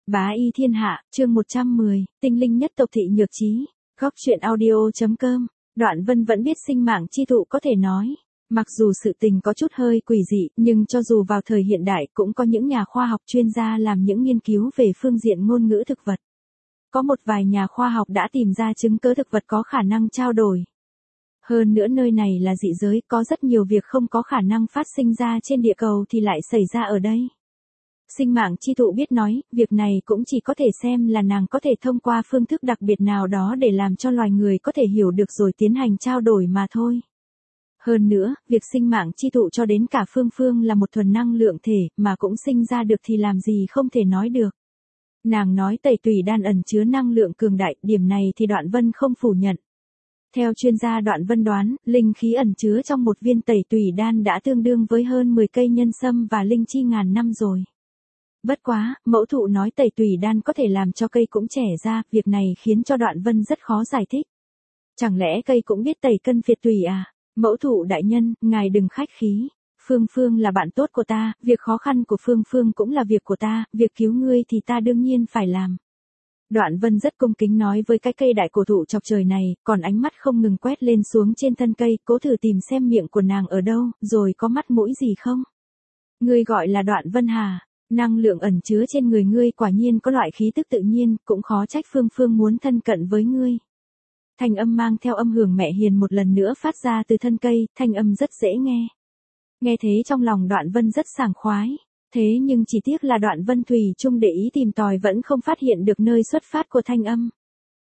Bá y thiên hạ, chương 110, tinh linh nhất tộc thị nhược trí. Góc truyện audio.com. Đoạn Vân vẫn biết sinh mạng chi thụ có thể nói. Mặc dù sự tình có chút hơi quỷ dị, nhưng cho dù vào thời hiện đại cũng có những nhà khoa học chuyên gia làm những nghiên cứu về phương diện ngôn ngữ thực vật. Có một vài nhà khoa học đã tìm ra chứng cứ thực vật có khả năng trao đổi. Hơn nữa nơi này là dị giới, có rất nhiều việc không có khả năng phát sinh ra trên địa cầu thì lại xảy ra ở đây. Sinh mạng chi thụ biết nói, việc này cũng chỉ có thể xem là nàng có thể thông qua phương thức đặc biệt nào đó để làm cho loài người có thể hiểu được rồi tiến hành trao đổi mà thôi. Hơn nữa, việc sinh mạng chi thụ cho đến cả Phương là một thuần năng lượng thể mà cũng sinh ra được thì làm gì không thể nói được. Nàng nói tẩy tùy đan ẩn chứa năng lượng cường đại, điểm này thì Đoạn Vân không phủ nhận. Theo chuyên gia Đoạn Vân đoán, linh khí ẩn chứa trong một viên tẩy tùy đan đã tương đương với hơn 10 cây nhân sâm và linh chi ngàn năm rồi. Bất quá, mẫu thụ nói tẩy tùy đan có thể làm cho cây cũng trẻ ra, việc này khiến cho Đoạn Vân rất khó giải thích. Chẳng lẽ cây cũng biết tẩy cân phiệt tùy à? Mẫu thụ đại nhân, ngài đừng khách khí. Phương là bạn tốt của ta, việc khó khăn của Phương cũng là việc của ta, việc cứu ngươi thì ta đương nhiên phải làm. Đoạn Vân rất cung kính nói với cái cây đại cổ thụ chọc trời này, còn ánh mắt không ngừng quét lên xuống trên thân cây, cố thử tìm xem miệng của nàng ở đâu, rồi có mắt mũi gì không? Ngươi gọi là Đoạn Vân hà? Năng lượng ẩn chứa trên người ngươi quả nhiên có loại khí tức tự nhiên, cũng khó trách Phương muốn thân cận với ngươi. Thanh âm mang theo âm hưởng mẹ hiền một lần nữa phát ra từ thân cây, thanh âm rất dễ nghe. Nghe thế trong lòng Đoạn Vân rất sảng khoái. Thế nhưng chỉ tiếc là Đoạn Vân thủy chung để ý tìm tòi vẫn không phát hiện được nơi xuất phát của thanh âm.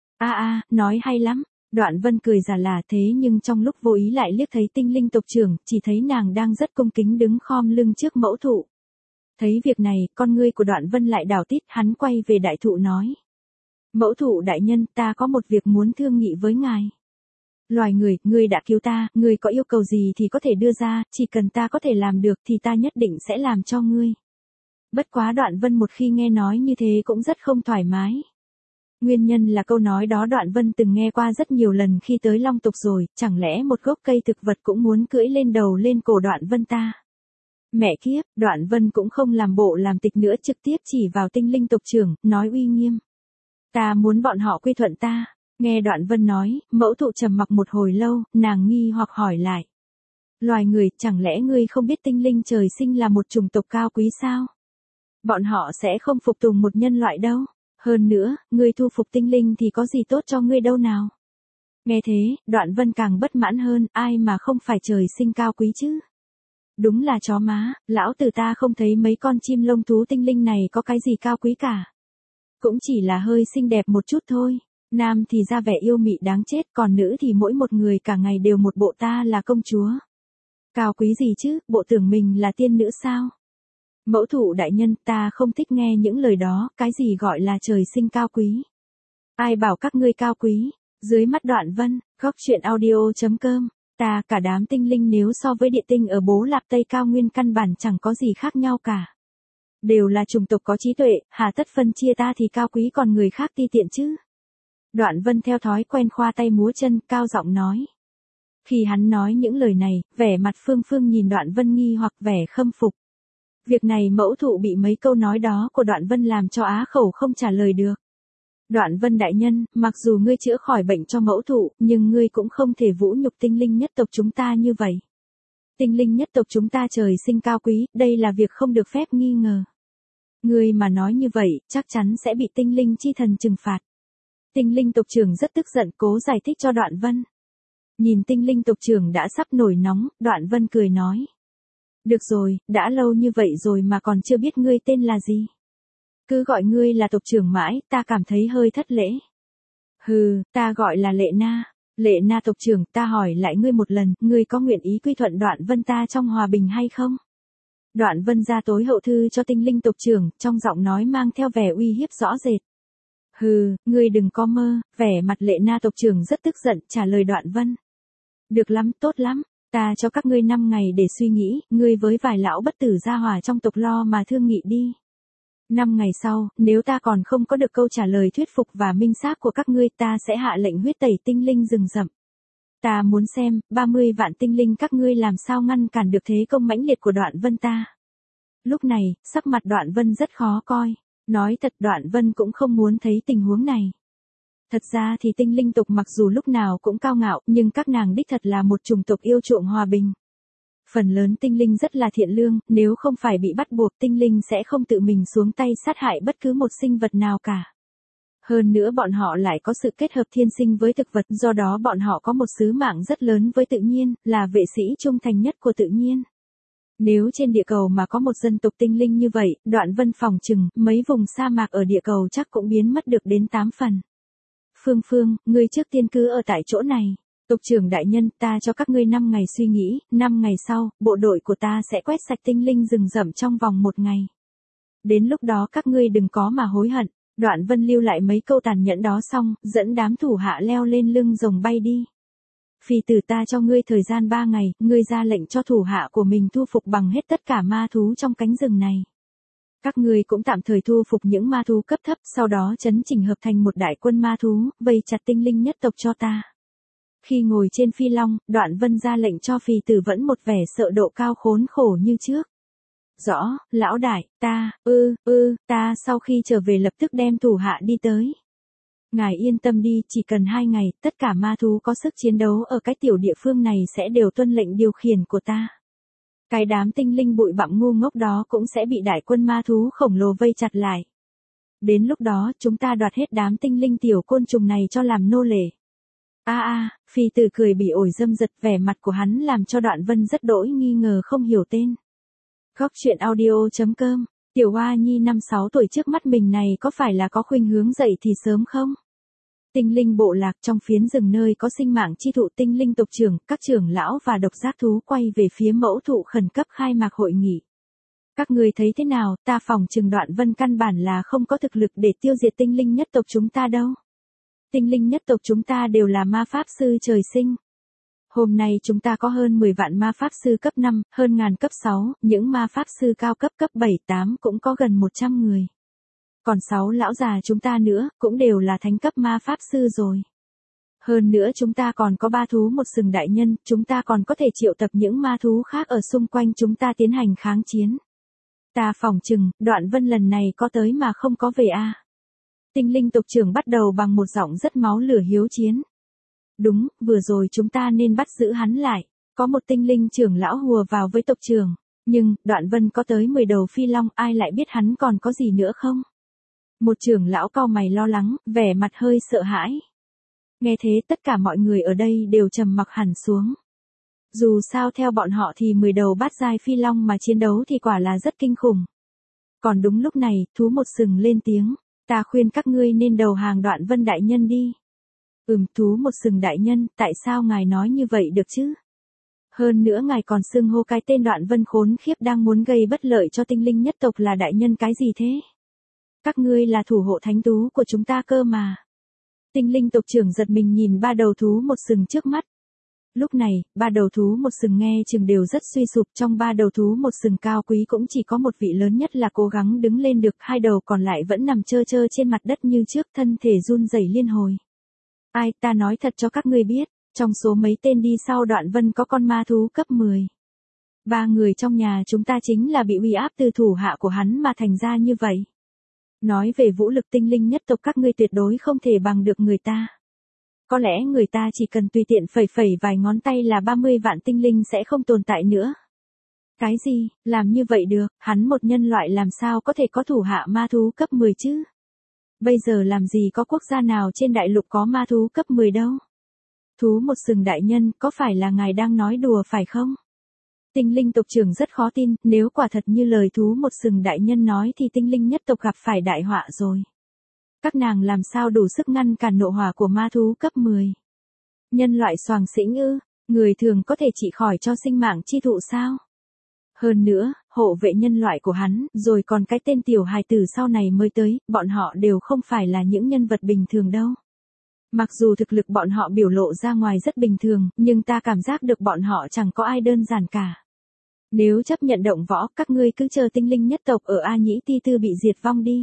Nói hay lắm. Đoạn Vân cười giả là thế nhưng trong lúc vô ý lại liếc thấy tinh linh tộc trưởng, chỉ thấy nàng đang rất cung kính đứng khom lưng trước mẫu thụ. Thấy việc này, con ngươi của Đoạn Vân lại đảo tít, hắn quay về đại thụ nói. Mẫu thụ đại nhân, ta có một việc muốn thương nghị với ngài. Loài người, ngươi đã cứu ta, ngươi có yêu cầu gì thì có thể đưa ra, chỉ cần ta có thể làm được thì ta nhất định sẽ làm cho ngươi. Bất quá Đoạn Vân một khi nghe nói như thế cũng rất không thoải mái. Nguyên nhân là câu nói đó Đoạn Vân từng nghe qua rất nhiều lần khi tới Long Tộc rồi, chẳng lẽ một gốc cây thực vật cũng muốn cưỡi lên đầu lên cổ Đoạn Vân ta. Mẹ kiếp, Đoạn Vân cũng không làm bộ làm tịch nữa, trực tiếp chỉ vào tinh linh tộc trưởng, nói uy nghiêm. Ta muốn bọn họ quy thuận ta. Nghe Đoạn Vân nói, mẫu thụ trầm mặc một hồi lâu, nàng nghi hoặc hỏi lại. Loài người, chẳng lẽ ngươi không biết tinh linh trời sinh là một chủng tộc cao quý sao? Bọn họ sẽ không phục tùng một nhân loại đâu. Hơn nữa, ngươi thu phục tinh linh thì có gì tốt cho ngươi đâu nào? Nghe thế, Đoạn Vân càng bất mãn hơn, ai mà không phải trời sinh cao quý chứ? Đúng là chó má, lão tử ta không thấy mấy con chim lông thú tinh linh này có cái gì cao quý cả. Cũng chỉ là hơi xinh đẹp một chút thôi. Nam thì ra vẻ yêu mị đáng chết, còn nữ thì mỗi một người cả ngày đều một bộ ta là công chúa. Cao quý gì chứ, bộ tưởng mình là tiên nữ sao? Mẫu thụ đại nhân, ta không thích nghe những lời đó, cái gì gọi là trời sinh cao quý. Ai bảo các ngươi cao quý? Dưới mắt Đoạn Vân, góc truyện audio.com. Ta cả đám tinh linh nếu so với địa tinh ở Bố Lạp Tây cao nguyên căn bản chẳng có gì khác nhau cả. Đều là chủng tộc có trí tuệ, hà tất phân chia ta thì cao quý còn người khác ti tiện chứ. Đoạn Vân theo thói quen khoa tay múa chân, cao giọng nói. Khi hắn nói những lời này, vẻ mặt Phương nhìn Đoạn Vân nghi hoặc vẻ khâm phục. Việc này mẫu thụ bị mấy câu nói đó của Đoạn Vân làm cho á khẩu không trả lời được. Đoạn Vân đại nhân, mặc dù ngươi chữa khỏi bệnh cho mẫu thụ, nhưng ngươi cũng không thể vũ nhục tinh linh nhất tộc chúng ta như vậy. Tinh linh nhất tộc chúng ta trời sinh cao quý, đây là việc không được phép nghi ngờ. Ngươi mà nói như vậy, chắc chắn sẽ bị tinh linh chi thần trừng phạt. Tinh linh tộc trưởng rất tức giận, cố giải thích cho Đoạn Vân. Nhìn tinh linh tộc trưởng đã sắp nổi nóng, Đoạn Vân cười nói. Được rồi, đã lâu như vậy rồi mà còn chưa biết ngươi tên là gì. Cứ gọi ngươi là tộc trưởng mãi, ta cảm thấy hơi thất lễ. Hừ, ta gọi là Lệ Na. Lệ Na tộc trưởng, ta hỏi lại ngươi một lần, ngươi có nguyện ý quy thuận Đoạn Vân ta trong hòa bình hay không? Đoạn Vân ra tối hậu thư cho tinh linh tộc trưởng, trong giọng nói mang theo vẻ uy hiếp rõ rệt. Hừ, ngươi đừng có mơ, vẻ mặt Lệ Na tộc trưởng rất tức giận, trả lời Đoạn Vân. Được lắm, tốt lắm, ta cho các ngươi 5 ngày để suy nghĩ, ngươi với vài lão bất tử gia hỏa trong tộc lo mà thương nghị đi. 5 ngày sau, nếu ta còn không có được câu trả lời thuyết phục và minh xác của các ngươi, ta sẽ hạ lệnh huyết tẩy tinh linh rừng rậm. Ta muốn xem, 30 vạn tinh linh các ngươi làm sao ngăn cản được thế công mãnh liệt của Đoạn Vân ta. Lúc này, sắc mặt Đoạn Vân rất khó coi. Nói thật Đoạn Vân cũng không muốn thấy tình huống này. Thật ra thì tinh linh tộc mặc dù lúc nào cũng cao ngạo, nhưng các nàng đích thật là một chủng tộc yêu chuộng hòa bình. Phần lớn tinh linh rất là thiện lương, nếu không phải bị bắt buộc tinh linh sẽ không tự mình xuống tay sát hại bất cứ một sinh vật nào cả. Hơn nữa bọn họ lại có sự kết hợp thiên sinh với thực vật, do đó bọn họ có một sứ mạng rất lớn với tự nhiên, là vệ sĩ trung thành nhất của tự nhiên. Nếu trên địa cầu mà có một dân tộc tinh linh như vậy, Đoạn Vân phỏng chừng, mấy vùng sa mạc ở địa cầu chắc cũng biến mất được đến 8 phần. Phương Phương, ngươi trước tiên cứ ở tại chỗ này. Tộc trưởng đại nhân, ta cho các ngươi 5 ngày suy nghĩ, 5 ngày sau, bộ đội của ta sẽ quét sạch tinh linh rừng rậm trong vòng 1 ngày. Đến lúc đó các ngươi đừng có mà hối hận. Đoạn Vân lưu lại mấy câu tàn nhẫn đó xong, dẫn đám thủ hạ leo lên lưng rồng bay đi. Phi tử, ta cho ngươi thời gian 3 ngày, ngươi ra lệnh cho thủ hạ của mình thu phục bằng hết tất cả ma thú trong cánh rừng này. Các ngươi cũng tạm thời thu phục những ma thú cấp thấp, sau đó trấn chỉnh hợp thành một đại quân ma thú, vây chặt tinh linh nhất tộc cho ta. Khi ngồi trên phi long, Đoạn Vân ra lệnh cho Phi tử vẫn một vẻ sợ độ cao khốn khổ như trước. Rõ, lão đại, ta sau khi trở về lập tức đem thủ hạ đi tới. Ngài yên tâm đi, chỉ cần 2 ngày, tất cả ma thú có sức chiến đấu ở cái tiểu địa phương này sẽ đều tuân lệnh điều khiển của ta. Cái đám tinh linh bụi bặm ngu ngốc đó cũng sẽ bị đại quân ma thú khổng lồ vây chặt lại. Đến lúc đó, chúng ta đoạt hết đám tinh linh tiểu côn trùng này cho làm nô lệ. Phi tử cười bị ổi dâm dật, vẻ mặt của hắn làm cho Đoạn Vân rất đỗi nghi ngờ không hiểu tên. Góc truyện audio.com, Tiểu Hoa Nhi 5-6 tuổi trước mắt mình này có phải là có khuynh hướng dậy thì sớm không? Tinh linh bộ lạc trong phiến rừng nơi có sinh mạng chi thụ, tinh linh tộc trưởng, các trưởng lão và độc giác thú quay về phía mẫu thụ khẩn cấp khai mạc hội nghị. Các người thấy thế nào, ta phỏng chừng Đoạn Vân căn bản là không có thực lực để tiêu diệt tinh linh nhất tộc chúng ta đâu. Tinh linh nhất tộc chúng ta đều là ma pháp sư trời sinh. Hôm nay chúng ta có hơn 10 vạn ma pháp sư cấp 5, hơn ngàn cấp 6, những ma pháp sư cao cấp cấp 7, 8 cũng có gần 100 người. Còn 6 lão già chúng ta nữa, cũng đều là thánh cấp ma pháp sư rồi. Hơn nữa chúng ta còn có 3 thú một sừng đại nhân, chúng ta còn có thể triệu tập những ma thú khác ở xung quanh chúng ta tiến hành kháng chiến. Ta phỏng chừng, Đoạn Vân lần này có tới mà không có về a. Tinh linh tộc trưởng bắt đầu bằng một giọng rất máu lửa hiếu chiến. Đúng, vừa rồi chúng ta nên bắt giữ hắn lại. Có một tinh linh trưởng lão hùa vào với tộc trưởng. Nhưng, Đoạn Vân có tới 10 đầu phi long, ai lại biết hắn còn có gì nữa không? Một trưởng lão cau mày lo lắng, vẻ mặt hơi sợ hãi. Nghe thế tất cả mọi người ở đây đều trầm mặc hẳn xuống. Dù sao theo bọn họ thì 10 đầu bát giai phi long mà chiến đấu thì quả là rất kinh khủng. Còn đúng lúc này, thú một sừng lên tiếng. Ta khuyên các ngươi nên đầu hàng Đoạn Vân đại nhân đi. Thú một sừng đại nhân, tại sao ngài nói như vậy được chứ? Hơn nữa ngài còn xưng hô cái tên Đoạn Vân khốn khiếp đang muốn gây bất lợi cho tinh linh nhất tộc là đại nhân cái gì thế? Các ngươi là thủ hộ thánh thú của chúng ta cơ mà. Tinh linh tộc trưởng giật mình nhìn 3 đầu thú một sừng trước mắt. Lúc này, 3 đầu thú một sừng nghe chừng đều rất suy sụp, trong 3 đầu thú một sừng cao quý cũng chỉ có một vị lớn nhất là cố gắng đứng lên được, 2 đầu còn lại vẫn nằm trơ trơ trên mặt đất như trước, thân thể run rẩy liên hồi. Ai, ta nói thật cho các ngươi biết, trong số mấy tên đi sau Đoạn Vân có con ma thú cấp 10. 3 người trong nhà chúng ta chính là bị uy áp từ thủ hạ của hắn mà thành ra như vậy. Nói về vũ lực tinh linh nhất tộc các ngươi tuyệt đối không thể bằng được người ta. Có lẽ người ta chỉ cần tùy tiện phẩy phẩy vài ngón tay là 30 vạn tinh linh sẽ không tồn tại nữa. Cái gì, làm như vậy được, hắn một nhân loại làm sao có thể có thủ hạ ma thú cấp 10 chứ? Bây giờ làm gì có quốc gia nào trên đại lục có ma thú cấp 10 đâu? Thú một sừng đại nhân, có phải là ngài đang nói đùa phải không? Tinh linh tộc trưởng rất khó tin, nếu quả thật như lời thú một sừng đại nhân nói thì tinh linh nhất tộc gặp phải đại họa rồi. Các nàng làm sao đủ sức ngăn cản nộ hỏa của ma thú cấp 10? Nhân loại soàng xĩnh ư, người thường có thể trị khỏi cho sinh mạng chi thụ sao? Hơn nữa, hộ vệ nhân loại của hắn, rồi còn cái tên tiểu hài tử sau này mới tới, bọn họ đều không phải là những nhân vật bình thường đâu. Mặc dù thực lực bọn họ biểu lộ ra ngoài rất bình thường, nhưng ta cảm giác được bọn họ chẳng có ai đơn giản cả. Nếu chấp nhận động võ, các ngươi cứ chờ tinh linh nhất tộc ở A Nhĩ Ti Tư bị diệt vong đi.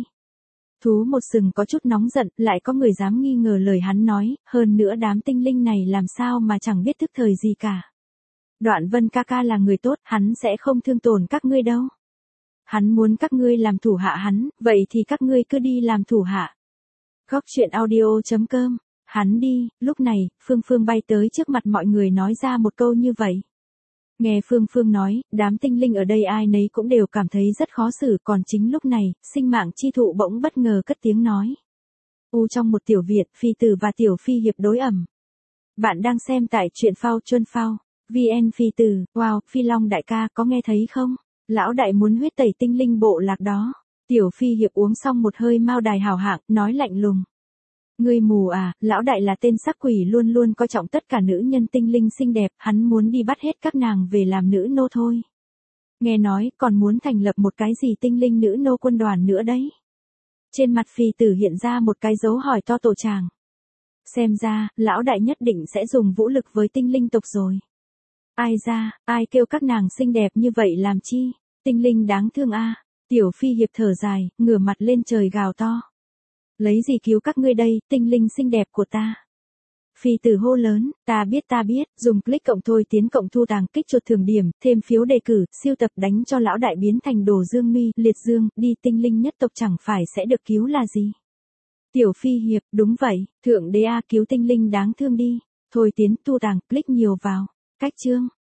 Thú một sừng có chút nóng giận, lại có người dám nghi ngờ lời hắn nói, hơn nữa đám tinh linh này làm sao mà chẳng biết thức thời gì cả. Đoạn Vân ca ca là người tốt, hắn sẽ không thương tổn các ngươi đâu. Hắn muốn các ngươi làm thủ hạ hắn, vậy thì các ngươi cứ đi làm thủ hạ. Góc chuyện audio.com. Hắn đi, lúc này, Phương Phương bay tới trước mặt mọi người nói ra một câu như vậy. Nghe Phương Phương nói, đám tinh linh ở đây ai nấy cũng đều cảm thấy rất khó xử, còn chính lúc này, sinh mạng chi thụ bỗng bất ngờ cất tiếng nói. Trong một tiểu viện, Phi Tử và Tiểu Phi hiệp đối ẩm. Bạn đang xem tại truyện phao chuân phao. VN Phi Tử, wow, Phi Long đại ca có nghe thấy không? Lão đại muốn huyết tẩy tinh linh bộ lạc đó. Tiểu Phi hiệp uống xong một hơi mao đài hào hạng, nói lạnh lùng. Ngươi mù à, lão đại là tên sắc quỷ luôn luôn coi trọng tất cả nữ nhân tinh linh xinh đẹp, hắn muốn đi bắt hết các nàng về làm nữ nô thôi. Nghe nói, còn muốn thành lập một cái gì tinh linh nữ nô quân đoàn nữa đấy. Trên mặt Phi Tử hiện ra một cái dấu hỏi to tổ chàng. Xem ra, lão đại nhất định sẽ dùng vũ lực với tinh linh tộc rồi. Ai ra, ai kêu các nàng xinh đẹp như vậy làm chi, tinh linh đáng thương a. Tiểu Phi hiệp thở dài, ngửa mặt lên trời gào to. Lấy gì cứu các ngươi đây, tinh linh xinh đẹp của ta. Phi Tử hô lớn, ta biết, dùng click cộng thôi tiến cộng thu tàng kích chuột thưởng điểm, thêm phiếu đề cử, siêu tập đánh cho lão đại biến thành đồ dương mi, liệt dương, đi tinh linh nhất tộc chẳng phải sẽ được cứu là gì. Tiểu Phi hiệp, đúng vậy, thượng đế a cứu tinh linh đáng thương đi, thôi tiến thu tàng, click nhiều vào, cách chương.